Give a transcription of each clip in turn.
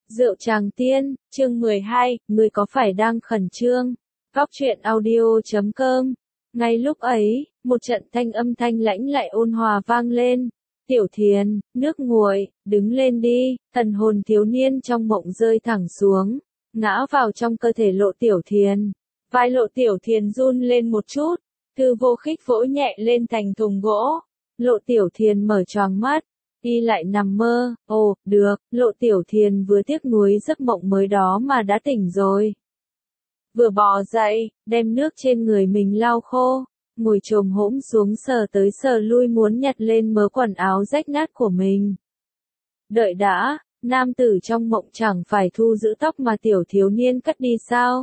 Rượu Tràng Tiên, chương 12, người có phải đang khẩn trương? Góc truyện audio.com. Ngay lúc ấy, một trận thanh âm thanh lãnh lại ôn hòa vang lên. Tiểu Thiền, nước nguội, đứng lên đi. Thần hồn thiếu niên trong mộng rơi thẳng xuống, ngã vào trong cơ thể Lộ Tiểu Thiền. Vai Lộ Tiểu Thiền run lên một chút, Thư Vô Khích vỗ nhẹ lên thành thùng gỗ. Lộ Tiểu Thiền mở choàng mắt. Y lại nằm mơ, được, Lộ Tiểu Thiền vừa tiếc nuối giấc mộng mới đó mà đã tỉnh rồi. Vừa bò dậy, đem nước trên người mình lau khô, ngồi chồm hổm xuống sờ tới sờ lui muốn nhặt lên mớ quần áo rách nát của mình. Đợi đã, nam tử trong mộng chẳng phải thu giữ tóc mà tiểu thiếu niên cắt đi sao?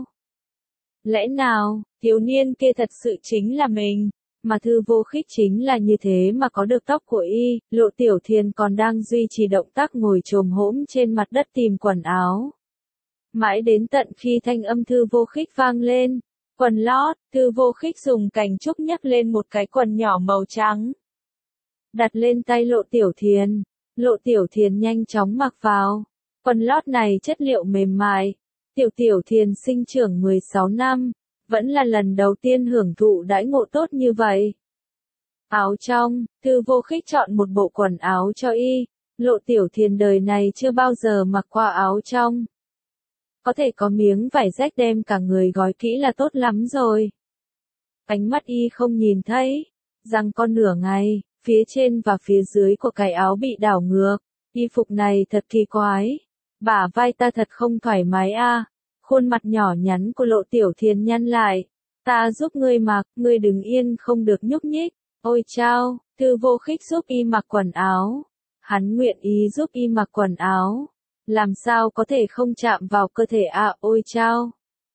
Lẽ nào, thiếu niên kia thật sự chính là mình? Mà Thư Vô Khích chính là như thế mà có được tóc của y. Lộ Tiểu Thiền còn đang duy trì động tác ngồi chồm hổm trên mặt đất tìm quần áo. Mãi đến tận khi thanh âm Thư Vô Khích vang lên, quần lót, Thư Vô Khích dùng cành trúc nhấc lên một cái quần nhỏ màu trắng, đặt lên tay Lộ Tiểu Thiền. Lộ Tiểu Thiền nhanh chóng mặc vào. Quần lót này chất liệu mềm mại. Tiểu Thiền sinh trưởng 16 năm. Vẫn là lần đầu tiên hưởng thụ đãi ngộ tốt như vậy. Áo trong, Thư Vô Khích chọn một bộ quần áo cho y. Lộ Tiểu Thiền đời này chưa bao giờ mặc qua áo trong. Có thể có miếng vải rách đem cả người gói kỹ là tốt lắm rồi. Ánh mắt y không nhìn thấy. Răng con nửa ngày, phía trên và phía dưới của cái áo bị đảo ngược. Y phục này thật kỳ quái. Bả vai ta thật không thoải mái a. Khuôn mặt nhỏ nhắn của Lộ Tiểu Thiền nhăn lại. Ta giúp ngươi mặc, ngươi đứng yên không được nhúc nhích. Ôi chao, Thư Vô Khích giúp y mặc quần áo. Hắn nguyện ý giúp y mặc quần áo. Làm sao có thể không chạm vào cơ thể ôi chao.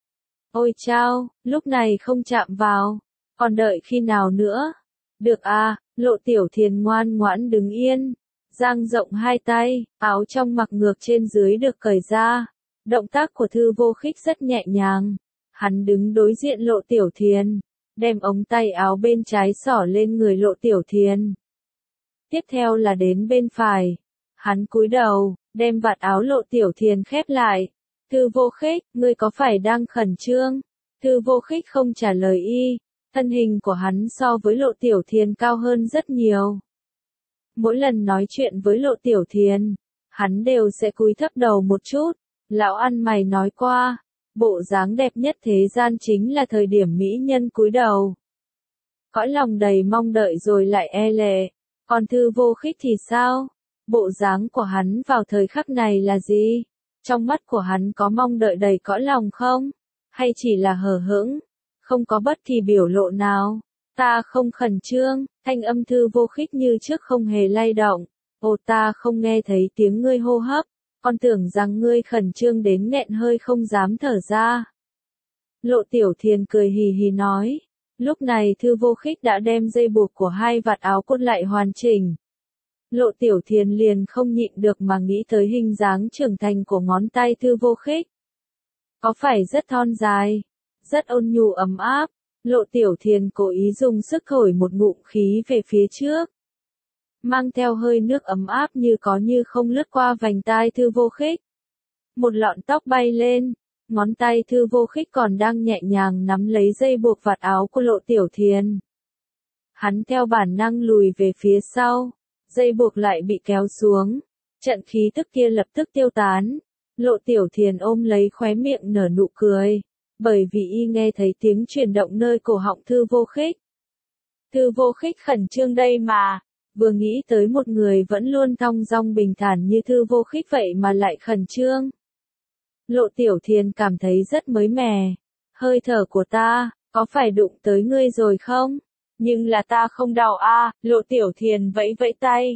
Ôi chao, lúc này không chạm vào. Còn đợi khi nào nữa? Được Lộ Tiểu Thiền ngoan ngoãn đứng yên. Dang rộng hai tay, áo trong mặc ngược trên dưới được cởi ra. Động tác của Thư Vô Khích rất nhẹ nhàng. Hắn đứng đối diện Lộ Tiểu Thiền, đem ống tay áo bên trái xỏ lên người Lộ Tiểu Thiền. Tiếp theo là đến bên phải. Hắn cúi đầu, đem vạt áo Lộ Tiểu Thiền khép lại. Thư Vô Khích, ngươi có phải đang khẩn trương? Thư Vô Khích không trả lời y. Thân hình của hắn so với Lộ Tiểu Thiền cao hơn rất nhiều. Mỗi lần nói chuyện với Lộ Tiểu Thiền, hắn đều sẽ cúi thấp đầu một chút. Lão ăn mày nói qua, bộ dáng đẹp nhất thế gian chính là thời điểm mỹ nhân cúi đầu. Cõi lòng đầy mong đợi rồi lại e lệ. Còn Thư Vô Khích thì sao? Bộ dáng của hắn vào thời khắc này là gì? Trong mắt của hắn có mong đợi đầy cõi lòng không? Hay chỉ là hờ hững? Không có bất kỳ biểu lộ nào. Ta không khẩn trương, thanh âm Thư Vô Khích như trước không hề lay động. Ta không nghe thấy tiếng ngươi hô hấp. Con tưởng rằng ngươi khẩn trương đến nghẹn hơi không dám thở ra. Lộ Tiểu Thiền cười hì hì nói. Lúc này Thư Vô Khích đã đem dây buộc của hai vạt áo cốt lại hoàn chỉnh. Lộ Tiểu Thiền liền không nhịn được mà nghĩ tới hình dáng trưởng thành của ngón tay Thư Vô Khích. Có phải rất thon dài, rất ôn nhu ấm áp. Lộ Tiểu Thiền cố ý dùng sức thổi một ngụm khí về phía trước, mang theo hơi nước ấm áp như có như không lướt qua vành tai Thư Vô Khích. Một lọn tóc bay lên, ngón tay Thư Vô Khích còn đang nhẹ nhàng nắm lấy dây buộc vạt áo của Lộ Tiểu Thiền. Hắn theo bản năng lùi về phía sau, dây buộc lại bị kéo xuống, trận khí tức kia lập tức tiêu tán. Lộ Tiểu Thiền ôm lấy khóe miệng nở nụ cười, bởi vì y nghe thấy tiếng chuyển động nơi cổ họng Thư Vô Khích. Thư Vô Khích khẩn trương đây mà. Vừa nghĩ tới một người vẫn luôn thong dong bình thản như Thư Vô Khích vậy mà lại khẩn trương. Lộ Tiểu Thiền cảm thấy rất mới mẻ. Hơi thở của ta, có phải đụng tới ngươi rồi không? Nhưng là ta không đau Lộ Tiểu Thiền vẫy vẫy tay.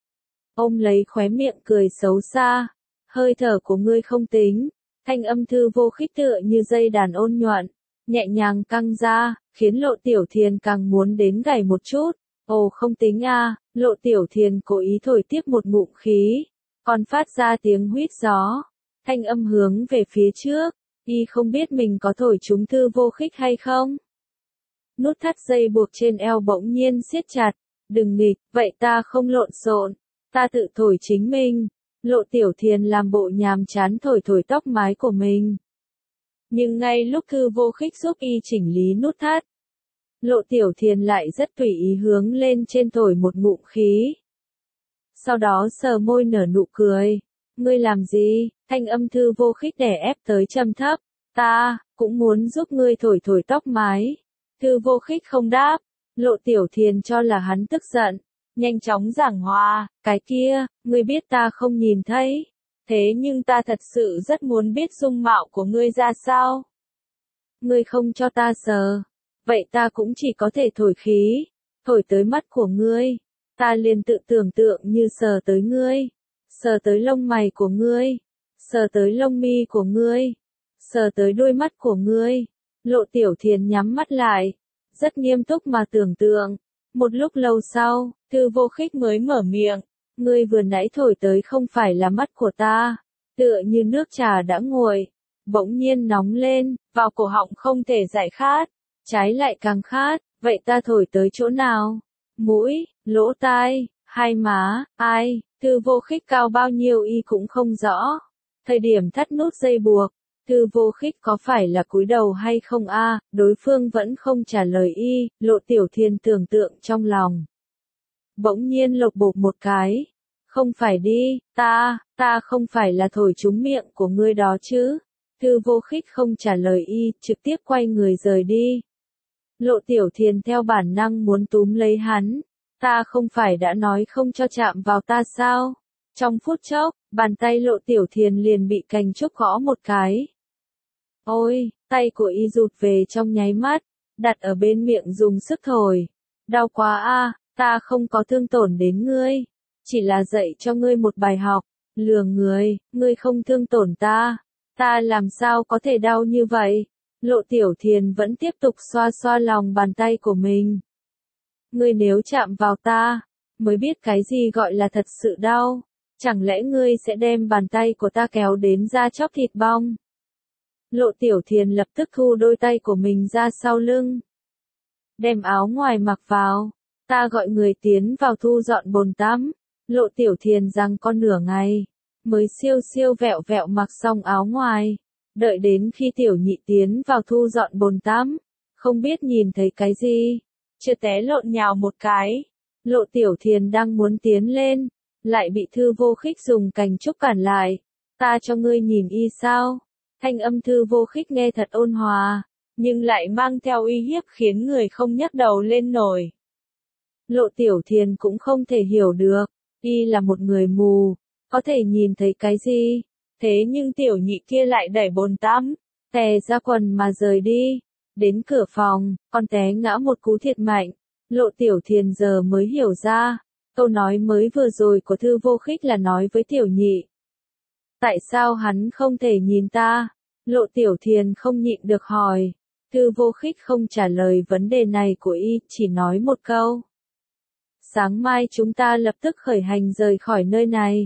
Ôm lấy khóe miệng cười xấu xa. Hơi thở của ngươi không tính. Thanh âm Thư Vô Khích tựa như dây đàn ôn nhuận, nhẹ nhàng căng ra, khiến Lộ Tiểu Thiền càng muốn đến gảy một chút. Không tính Lộ Tiểu Thiền cố ý thổi tiếp một ngụm khí, còn phát ra tiếng huýt gió. Thanh âm hướng về phía trước, y không biết mình có thổi trúng Thư Vô Khích hay không. Nút thắt dây buộc trên eo bỗng nhiên siết chặt. Đừng nghịch, vậy ta không lộn xộn, ta tự thổi chính mình. Lộ Tiểu Thiền làm bộ nhàm chán thổi thổi tóc mái của mình. Nhưng ngay lúc Thư Vô Khích giúp y chỉnh lý nút thắt, Lộ Tiểu Thiền lại rất tùy ý hướng lên trên thổi một ngụm khí. Sau đó sờ môi nở nụ cười. Ngươi làm gì? Thanh âm Thư Vô Khích đè ép tới trầm thấp. Ta cũng muốn giúp ngươi thổi thổi tóc mái. Thư Vô Khích không đáp. Lộ Tiểu Thiền cho là hắn tức giận, nhanh chóng giảng hòa. Cái kia, ngươi biết ta không nhìn thấy. Thế nhưng ta thật sự rất muốn biết dung mạo của ngươi ra sao. Ngươi không cho ta sờ. Vậy ta cũng chỉ có thể thổi khí. Thổi tới mắt của ngươi. Ta liền tự tưởng tượng như sờ tới ngươi. Sờ tới lông mày của ngươi. Sờ tới lông mi của ngươi. Sờ tới đôi mắt của ngươi. Lộ Tiểu Thiền nhắm mắt lại. Rất nghiêm túc mà tưởng tượng. Một lúc lâu sau, Thư Vô Khích mới mở miệng. Ngươi vừa nãy thổi tới không phải là mắt của ta. Tựa như nước trà đã nguội. Bỗng nhiên nóng lên, vào cổ họng không thể giải khát. Trái lại càng khát, vậy ta thổi tới chỗ nào? Mũi, lỗ tai, hai má, ai? Thư Vô Khích cao bao nhiêu y cũng không rõ. Thời điểm thắt nút dây buộc, Thư Vô Khích có phải là cúi đầu hay không a? Đối phương vẫn không trả lời y, Lộ Tiểu Thiền tưởng tượng trong lòng. Bỗng nhiên lộc bộp một cái. Không phải đi, ta không phải là thổi trúng miệng của ngươi đó chứ. Thư Vô Khích không trả lời y, trực tiếp quay người rời đi. Lộ Tiểu Thiền theo bản năng muốn túm lấy hắn. Ta không phải đã nói không cho chạm vào ta sao? Trong phút chốc, bàn tay Lộ Tiểu Thiền liền bị cành trúc gõ một cái. Ôi, tay của y rụt về trong nháy mắt, đặt ở bên miệng dùng sức thổi. Đau quá a, ta không có thương tổn đến ngươi. Chỉ là dạy cho ngươi một bài học. Lừa ngươi không thương tổn ta. Ta làm sao có thể đau như vậy? Lộ Tiểu Thiền vẫn tiếp tục xoa xoa lòng bàn tay của mình. Ngươi nếu chạm vào ta, mới biết cái gì gọi là thật sự đau. Chẳng lẽ ngươi sẽ đem bàn tay của ta kéo đến da chóc thịt bong? Lộ Tiểu Thiền lập tức thu đôi tay của mình ra sau lưng. Đem áo ngoài mặc vào. Ta gọi người tiến vào thu dọn bồn tắm. Lộ Tiểu Thiền rằng con nửa ngày, mới siêu siêu vẹo vẹo mặc xong áo ngoài. Đợi đến khi Tiểu Nhị tiến vào thu dọn bồn tắm, không biết nhìn thấy cái gì, chưa té lộn nhào một cái. Lộ Tiểu Thiền đang muốn tiến lên, lại bị Thư Vô Khích dùng cành trúc cản lại. Ta cho ngươi nhìn y sao? Thanh âm Thư Vô Khích nghe thật ôn hòa, nhưng lại mang theo uy hiếp khiến người không nhấc đầu lên nổi. Lộ Tiểu Thiền cũng không thể hiểu được, y là một người mù, có thể nhìn thấy cái gì? Thế nhưng Tiểu Nhị kia lại đẩy bồn tắm, tè ra quần mà rời đi. Đến cửa phòng, con té ngã một cú thiệt mạnh. Lộ Tiểu Thiền giờ mới hiểu ra, câu nói mới vừa rồi của Thư Vô Khích là nói với Tiểu Nhị. Tại sao hắn không thể nhìn ta? Lộ Tiểu Thiền không nhịn được hỏi. Thư Vô Khích không trả lời vấn đề này của y, chỉ nói một câu. Sáng mai chúng ta lập tức khởi hành rời khỏi nơi này.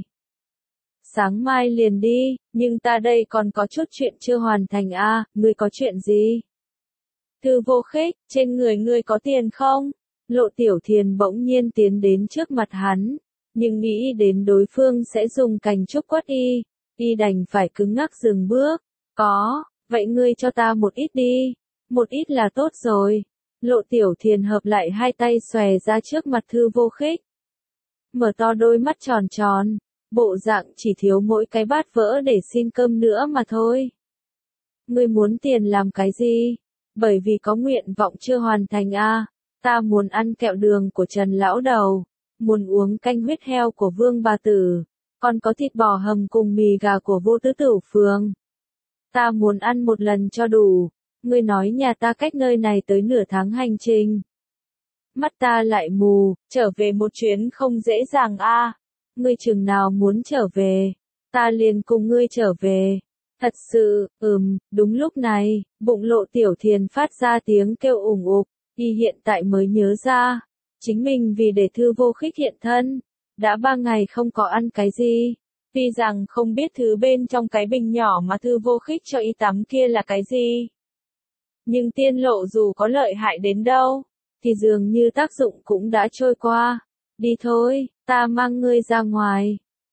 Sáng mai liền đi, nhưng ta đây còn có chút chuyện chưa hoàn thành a, ngươi có chuyện gì? Thư Vô Khích, trên người ngươi có tiền không? Lộ Tiểu Thiền bỗng nhiên tiến đến trước mặt hắn, nhưng nghĩ đến đối phương sẽ dùng cành trúc quất y đành phải cứng ngắc dừng bước. Có, vậy ngươi cho ta một ít đi, một ít là tốt rồi. Lộ Tiểu Thiền hợp lại hai tay xòe ra trước mặt Thư Vô Khích. Mở to đôi mắt tròn tròn, bộ dạng chỉ thiếu mỗi cái bát vỡ để xin cơm nữa mà thôi. Ngươi muốn tiền làm cái gì? Bởi vì có nguyện vọng chưa hoàn thành a. Ta muốn ăn kẹo đường của Trần Lão Đầu, muốn uống canh huyết heo của Vương Bà Tử, còn có thịt bò hầm cùng mì gà của Vô Tứ Tửu Phường. Ta muốn ăn một lần cho đủ. Ngươi nói nhà ta cách nơi này tới nửa tháng hành trình. Mắt ta lại mù, trở về một chuyến không dễ dàng a. Ngươi chừng nào muốn trở về, ta liền cùng ngươi trở về. Thật sự, đúng lúc này, bụng Lộ Tiểu Thiền phát ra tiếng kêu ủng ục, y hiện tại mới nhớ ra, chính mình vì để Thư Vô Khích hiện thân, đã 3 ngày không có ăn cái gì. Tuy rằng không biết thứ bên trong cái bình nhỏ mà Thư Vô Khích cho y tắm kia là cái gì. Nhưng tiên lộ dù có lợi hại đến đâu, thì dường như tác dụng cũng đã trôi qua. Đi thôi, ta mang ngươi ra ngoài.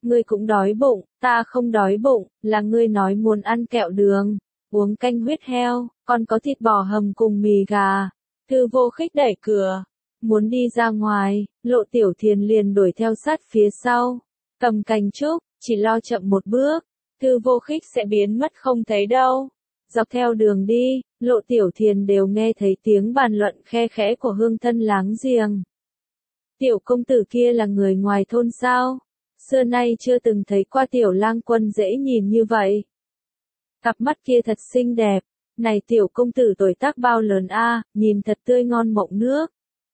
ngươi cũng đói bụng, ta không đói bụng, là ngươi nói muốn ăn kẹo đường, uống canh huyết heo, còn có thịt bò hầm cùng mì gà. Thư Vô Khích đẩy cửa, muốn đi ra ngoài, Lộ Tiểu Thiền liền đuổi theo sát phía sau, cầm cành trúc, chỉ lo chậm một bước, Thư Vô Khích sẽ biến mất không thấy đâu. Dọc theo đường đi, Lộ Tiểu Thiền đều nghe thấy tiếng bàn luận khe khẽ của hương thân láng giềng. Tiểu công tử kia là người ngoài thôn sao? Xưa nay chưa từng thấy qua tiểu lang quân dễ nhìn như vậy. Cặp mắt kia thật xinh đẹp. Này tiểu công tử tuổi tác bao lớn a, nhìn thật tươi ngon mọng nước.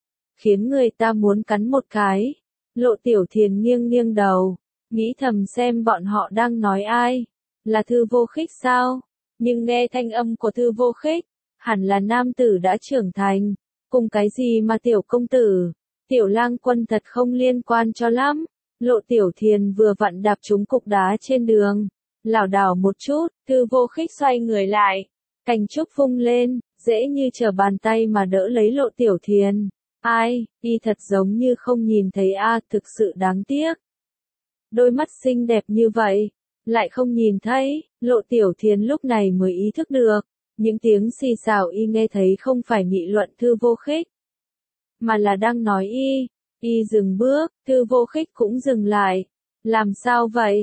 Khiến người ta muốn cắn một cái. Lộ Tiểu Thiền nghiêng nghiêng đầu, nghĩ thầm xem bọn họ đang nói ai. Là Thư Vô Khích sao? Nhưng nghe thanh âm của Thư Vô Khích, hẳn là nam tử đã trưởng thành. Cùng cái gì mà tiểu công tử? Tiểu lang quân thật không liên quan cho lắm. Lộ Tiểu Thiền vừa vặn đạp trúng cục đá trên đường. Lảo đảo một chút, Thư Vô Khích xoay người lại. Cành trúc vung lên, dễ như trở bàn tay mà đỡ lấy Lộ Tiểu Thiền. Ai, y thật giống như không nhìn thấy a, thực sự đáng tiếc. Đôi mắt xinh đẹp như vậy, lại không nhìn thấy, Lộ Tiểu Thiền lúc này mới ý thức được. Những tiếng xì xào y nghe thấy không phải nghị luận Thư Vô Khích, mà là đang nói y. Y dừng bước, Thư Vô Khích cũng dừng lại. Làm sao vậy,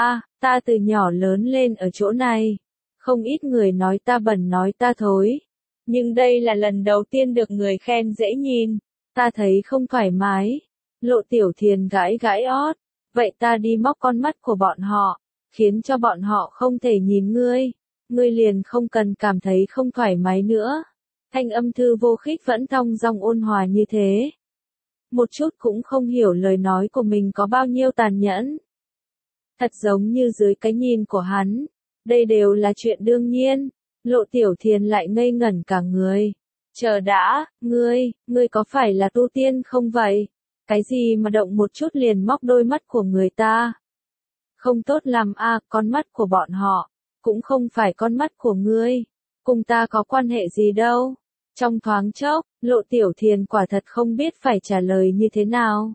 ta từ nhỏ lớn lên ở chỗ này. Không ít người nói ta bẩn nói ta thối. Nhưng đây là lần đầu tiên được người khen dễ nhìn. Ta thấy không thoải mái. Lộ Tiểu Thiền gãi gãi ót. Vậy ta đi móc con mắt của bọn họ. Khiến cho bọn họ không thể nhìn ngươi. Ngươi liền không cần cảm thấy không thoải mái nữa. Thanh âm Thư Vô Khích vẫn thong dong ôn hòa như thế. Một chút cũng không hiểu lời nói của mình có bao nhiêu tàn nhẫn. Thật giống như dưới cái nhìn của hắn, đây đều là chuyện đương nhiên. Lộ Tiểu Thiền lại ngây ngẩn cả người. Chờ đã, ngươi có phải là tu tiên không vậy? Cái gì mà động một chút liền móc đôi mắt của người ta? Không tốt lắm a, con mắt của bọn họ, cũng không phải con mắt của ngươi. Cùng ta có quan hệ gì đâu. Trong thoáng chốc, Lộ Tiểu Thiền quả thật không biết phải trả lời như thế nào.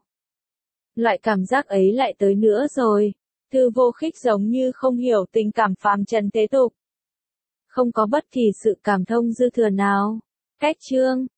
Loại cảm giác ấy lại tới nữa rồi. Thư Vô Khích giống như không hiểu tình cảm phàm trần thế tục. Không có bất kỳ sự cảm thông dư thừa nào. Cách chương